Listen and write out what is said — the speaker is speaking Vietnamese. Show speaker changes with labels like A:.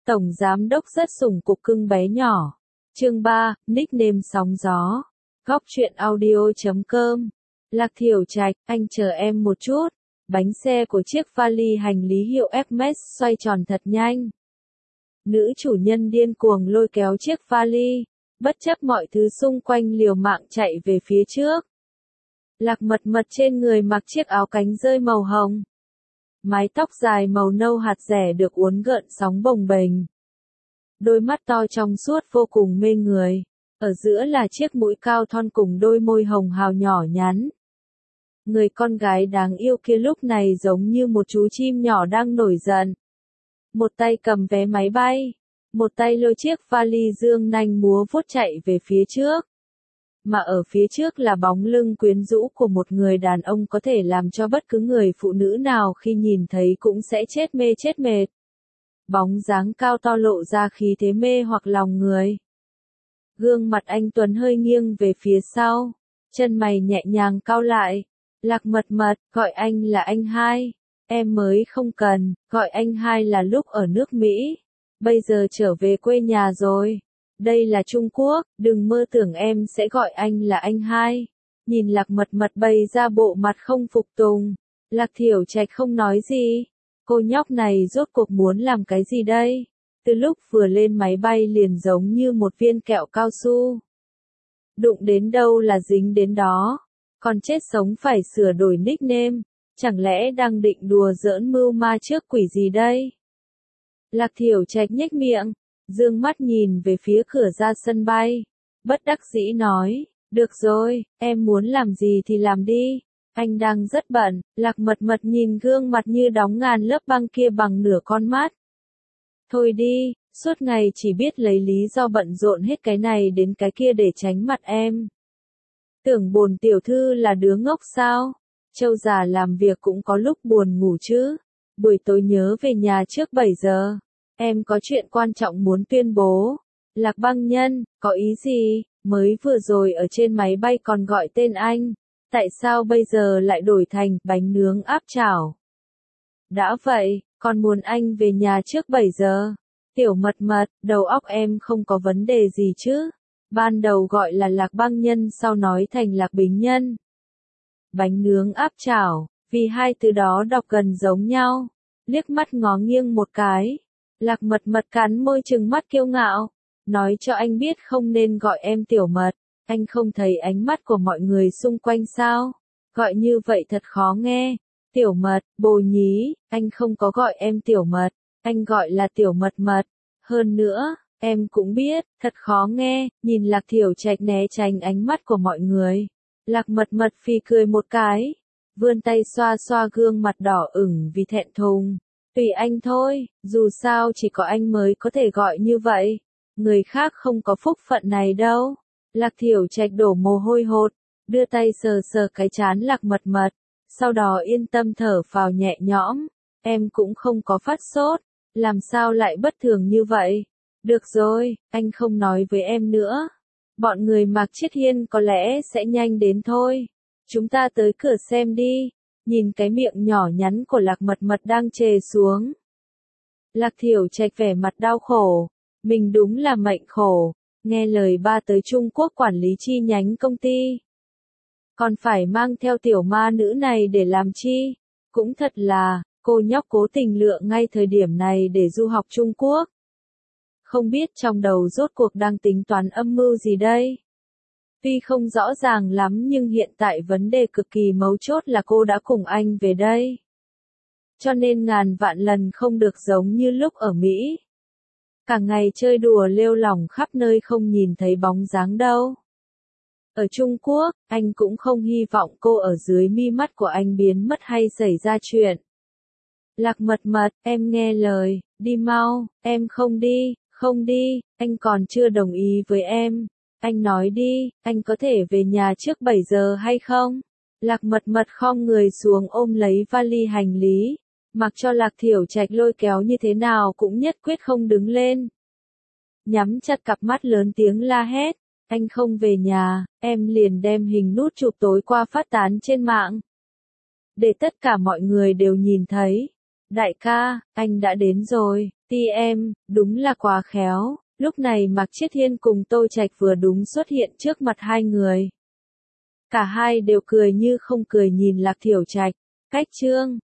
A: Tổng giám đốc rất sủng cục cưng bé nhỏ. Chương 3, nickname sóng gió. Góc truyện audio.com. Lạc Thiểu Trạch, anh chờ em một chút. Bánh xe của chiếc vali hành lý hiệu Hermes xoay tròn thật nhanh. Nữ chủ nhân điên cuồng lôi kéo chiếc vali, bất chấp mọi thứ xung quanh liều mạng chạy về phía trước. Lạc Mật Mật trên người mặc chiếc áo cánh rơi màu hồng. Mái tóc dài màu nâu hạt rẻ được uốn gợn sóng bồng bềnh. Đôi mắt to trong suốt vô cùng mê người. Ở giữa là chiếc mũi cao thon cùng đôi môi hồng hào nhỏ nhắn. Người con gái đáng yêu kia lúc này giống như một chú chim nhỏ đang nổi giận. Một tay cầm vé máy bay, một tay lôi chiếc vali dương nanh múa vuốt chạy về phía trước. Mà ở phía trước là bóng lưng quyến rũ của một người đàn ông có thể làm cho bất cứ người phụ nữ nào khi nhìn thấy cũng sẽ chết mê chết mệt. Bóng dáng cao to lộ ra khí thế mê hoặc lòng người. Gương mặt anh Tuấn hơi nghiêng về phía sau, chân mày nhẹ nhàng cau lại. Lạc Mật Mật, gọi anh là anh hai. Em mới không cần, gọi anh hai là lúc ở nước Mỹ. Bây giờ trở về quê nhà rồi. Đây là Trung Quốc, đừng mơ tưởng em sẽ gọi anh là anh hai. Nhìn Lạc Mật Mật bày ra bộ mặt không phục tùng. Lạc Thiểu Trạch không nói gì. Cô nhóc này rốt cuộc muốn làm cái gì đây? Từ lúc vừa lên máy bay liền giống như một viên kẹo cao su. Đụng đến đâu là dính đến đó. Còn chết sống phải sửa đổi nickname. Chẳng lẽ đang định đùa giỡn mưu ma trước quỷ gì đây? Lạc Thiểu Trạch nhếch miệng, dương mắt nhìn về phía cửa ra sân bay. Bất đắc dĩ nói, được rồi, em muốn làm gì thì làm đi. Anh đang rất bận. Lạc Mật Mật nhìn gương mặt như đóng ngàn lớp băng kia bằng nửa con mắt. Thôi đi, suốt ngày chỉ biết lấy lý do bận rộn hết cái này đến cái kia để tránh mặt em. Tưởng bồn tiểu thư là đứa ngốc sao? Châu già làm việc cũng có lúc buồn ngủ chứ. Buổi tối nhớ về nhà trước 7 giờ. Em có chuyện quan trọng muốn tuyên bố. Lạc Băng Nhân, có ý gì? Mới vừa rồi ở trên máy bay còn gọi tên anh. Tại sao bây giờ lại đổi thành bánh nướng áp chảo? Đã vậy, còn muốn anh về nhà trước 7 giờ. Tiểu Mật Mật, đầu óc em không có vấn đề gì chứ? Ban đầu gọi là Lạc Băng Nhân sau nói thành Lạc Bính Nhân. Bánh nướng áp chảo, vì hai từ đó đọc gần giống nhau. Liếc mắt ngó nghiêng một cái. Lạc Mật Mật cắn môi trừng mắt kiêu ngạo. Nói cho anh biết không nên gọi em Tiểu Mật. Anh không thấy ánh mắt của mọi người xung quanh sao? Gọi như vậy thật khó nghe. Tiểu Mật, bồ nhí, anh không có gọi em Tiểu Mật. Anh gọi là Tiểu Mật Mật. Hơn nữa, em cũng biết, thật khó nghe. Nhìn Lạc Thiểu Trạch né tránh ánh mắt của mọi người. Lạc Mật Mật phì cười một cái. Vươn tay xoa xoa gương mặt đỏ ửng vì thẹn thùng. Tùy anh thôi, dù sao chỉ có anh mới có thể gọi như vậy. Người khác không có phúc phận này đâu. Lạc Thiểu Trạch đổ mồ hôi hột, đưa tay sờ sờ cái trán Lạc Mật Mật, sau đó yên tâm thở phào nhẹ nhõm. Em cũng không có phát sốt, làm sao lại bất thường như vậy? Được rồi, anh không nói với em nữa. Bọn người Mạc Chiết Hiên có lẽ sẽ nhanh đến thôi. Chúng ta tới cửa xem đi. Nhìn cái miệng nhỏ nhắn của Lạc Mật Mật đang trề xuống. Lạc Thiểu Trạch vẻ mặt đau khổ. Mình đúng là mệnh khổ. Nghe lời ba tới Trung Quốc quản lý chi nhánh công ty. Còn phải mang theo tiểu ma nữ này để làm chi? Cũng thật là, cô nhóc cố tình lựa ngay thời điểm này để du học Trung Quốc. Không biết trong đầu rốt cuộc đang tính toán âm mưu gì đây? Tuy không rõ ràng lắm nhưng hiện tại vấn đề cực kỳ mấu chốt là cô đã cùng anh về đây. Cho nên ngàn vạn lần không được giống như lúc ở Mỹ. Cả ngày chơi đùa lêu lỏng khắp nơi không nhìn thấy bóng dáng đâu. Ở Trung Quốc, anh cũng không hy vọng cô ở dưới mi mắt của anh biến mất hay xảy ra chuyện. Lạc Mật Mật, em nghe lời, đi mau, em không đi, anh còn chưa đồng ý với em. Anh nói đi, anh có thể về nhà trước 7 giờ hay không? Lạc Mật Mật khom người xuống ôm lấy vali hành lý. Mặc cho Lạc Thiểu Trạch lôi kéo như thế nào cũng nhất quyết không đứng lên. Nhắm chặt cặp mắt lớn tiếng la hét. Anh không về nhà, em liền đem hình nút chụp tối qua phát tán trên mạng. Để tất cả mọi người đều nhìn thấy. Đại ca, anh đã đến rồi. Ti em, đúng là quá khéo. Lúc này Mạc Chiết Hiên cùng Tô Trạch vừa đúng xuất hiện trước mặt hai người. Cả hai đều cười như không cười nhìn Lạc Thiểu Trạch. Cách chương